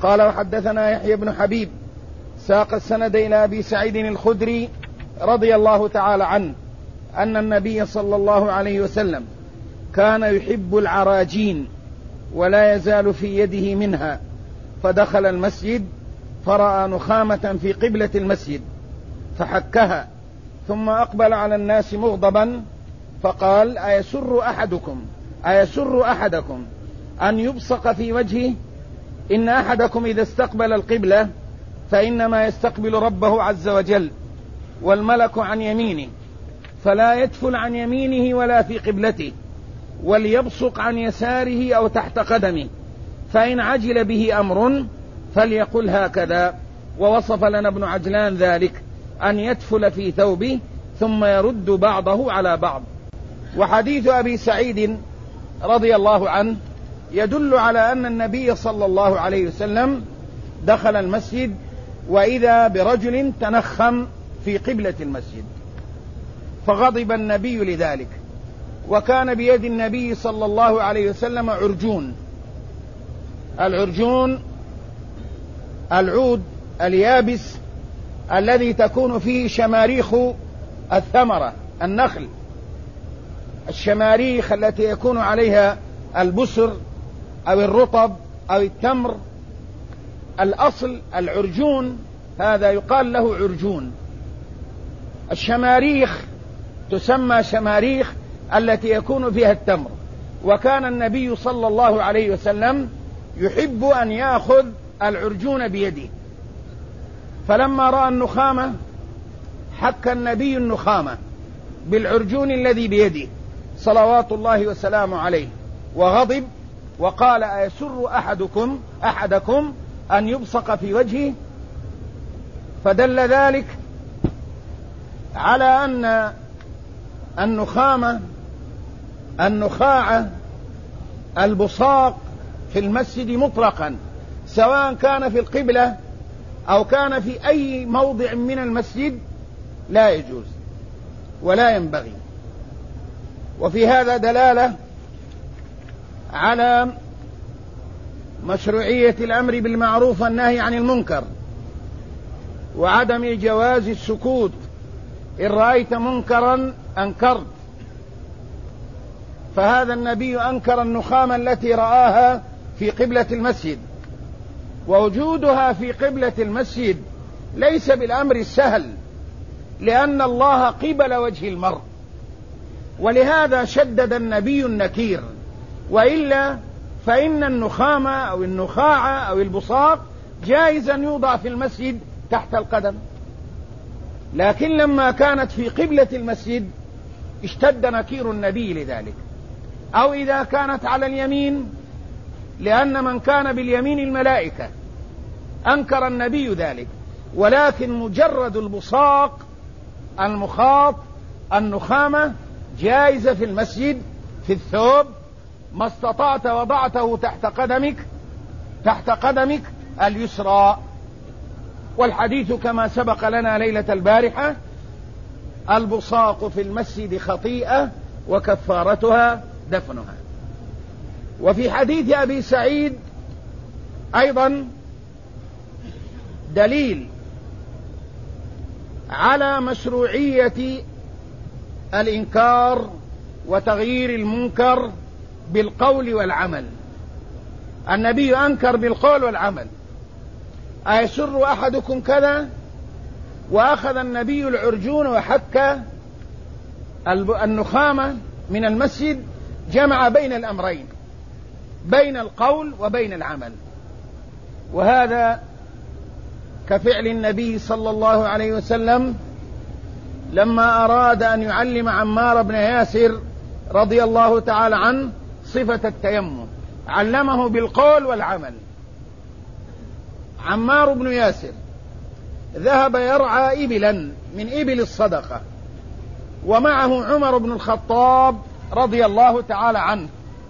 قال وحدثنا يحيى بن حبيب ساق السند إلى أبي سعيد الخدري رضي الله تعالى عنه أن النبي صلى الله عليه وسلم كان يحب العراجين ولا يزال في يده منها، فدخل المسجد فرأى نخامة في قبلة المسجد فحكها، ثم أقبل على الناس مغضبا فقال: أيسر أحدكم أن يبصق في وجهه؟ إن أحدكم إذا استقبل القبلة فإنما يستقبل ربه عز وجل، والملك عن يمينه، فلا يدفل عن يمينه ولا في قبلته، وليبصق عن يساره أو تحت قدمه، فإن عجل به أمر فليقل هكذا. ووصف لنا ابن عجلان ذلك، أن يدفل في ثوبه ثم يرد بعضه على بعض. وحديث أبي سعيد رضي الله عنه يدل على أن النبي صلى الله عليه وسلم دخل المسجد وإذا برجل تنخم في قبلة المسجد، فغضب النبي لذلك، وكان بيد النبي صلى الله عليه وسلم عرجون. العرجون العود اليابس الذي تكون فيه شماريخ الثمرة، النخل، الشماريخ التي يكون عليها البسر أو الرطب أو التمر. الأصل العرجون هذا يقال له عرجون. الشماريخ تسمى شماريخ التي يكون فيها التمر. وكان النبي صلى الله عليه وسلم يحب أن يأخذ العرجون بيده، فلما رأى النخامة حك النبي النخامة بالعرجون الذي بيده صلوات الله وسلامه عليه، وغضب وقال: أيسر أحدكم أن يبصق في وجهه؟ فدل ذلك على أن النخاعة البصاق في المسجد مطلقا، سواء كان في القبلة أو كان في أي موضع من المسجد، لا يجوز ولا ينبغي. وفي هذا دلالة على مشروعية الأمر بالمعروف والنهي عن المنكر، وعدم جواز السكوت. إن رأيت منكرا أنكرت، فهذا النبي أنكر النخامة التي رآها في قبلة المسجد، ووجودها في قبلة المسجد ليس بالأمر السهل، لأن الله قبل وجه المرء، ولهذا شدد النبي النكير. وإلا فإن النخامة أو النخاعة أو البصاق جائز أن يوضع في المسجد تحت القدم، لكن لما كانت في قبلة المسجد اشتد نكير النبي لذلك. أو إذا كانت على اليمين، لأن من كان باليمين الملائكة، أنكر النبي ذلك. ولكن مجرد البصاق المخاط النخامة جائزة في المسجد في الثوب، ما استطعت وضعته تحت قدمك اليسرى. والحديث كما سبق لنا ليلة البارحة: البصاق في المسجد خطيئة وكفارتها دفنها. وفي حديث أبي سعيد أيضا دليل على مشروعية الإنكار وتغيير المنكر بالقول والعمل. النبي أنكر بالقول والعمل: أيسر أحدكم كذا؟ وأخذ النبي العرجون وحك النخامة من المسجد، جمع بين الأمرين، بين القول وبين العمل. وهذا كفعل النبي صلى الله عليه وسلم لما أراد أن يعلم عمار بن ياسر رضي الله تعالى عنه صفة التيمم، علمه بالقول والعمل. عمار بن ياسر ذهب يرعى إبلا من إبل الصدقة، ومعه عمر بن الخطاب رضي الله تعالى عنه،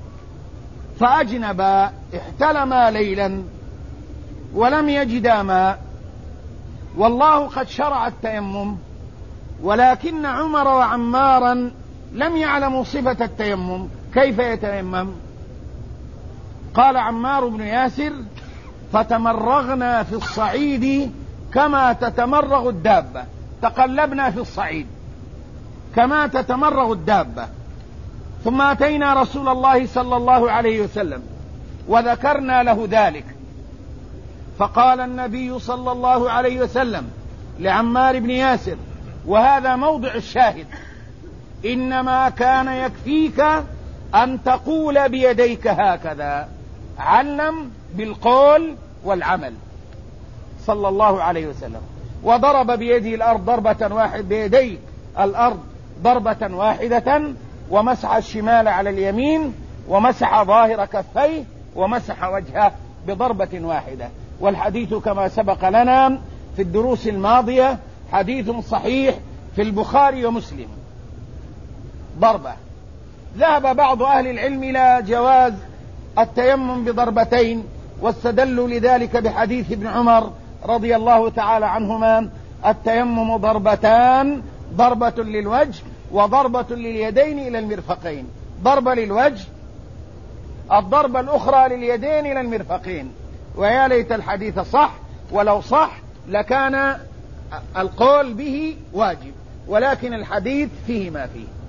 فأجنبا احتلما ليلا ولم يجدا ماء، والله قد شرع التيمم، ولكن عمر وعمارا لم يعلموا صفة التيمم، كيف يتيمم؟ قال عمار بن ياسر: فتمرغنا في الصعيد كما تتمرغ الدابة، تقلبنا في الصعيد كما تتمرغ الدابة. ثم أتينا رسول الله صلى الله عليه وسلم وذكرنا له ذلك، فقال النبي صلى الله عليه وسلم لعمار بن ياسر، وهذا موضع الشاهد: إنما كان يكفيك أن تقول بيديك هكذا. علم بالقول والعمل صلى الله عليه وسلم. وضرب بيده الأرض ضربة واحدة، بيدي الأرض ضربة واحدة، ومسح الشمال على اليمين، ومسح ظاهر كفيه، ومسح وجهه بضربة واحدة. والحديث كما سبق لنا في الدروس الماضية حديث صحيح في البخاري ومسلم. ضربة. ذهب بعض أهل العلم إلى جواز التيمم بضربتين، واستدلوا لذلك بحديث ابن عمر رضي الله تعالى عنهما: التيمم ضربتان، ضربة للوجه وضربة لليدين إلى المرفقين. ضربة للوجه، الضربة الأخرى لليدين إلى المرفقين. ويا ليت الحديث صح، ولو صح لكان القول به واجب، ولكن الحديث فيه ما فيه.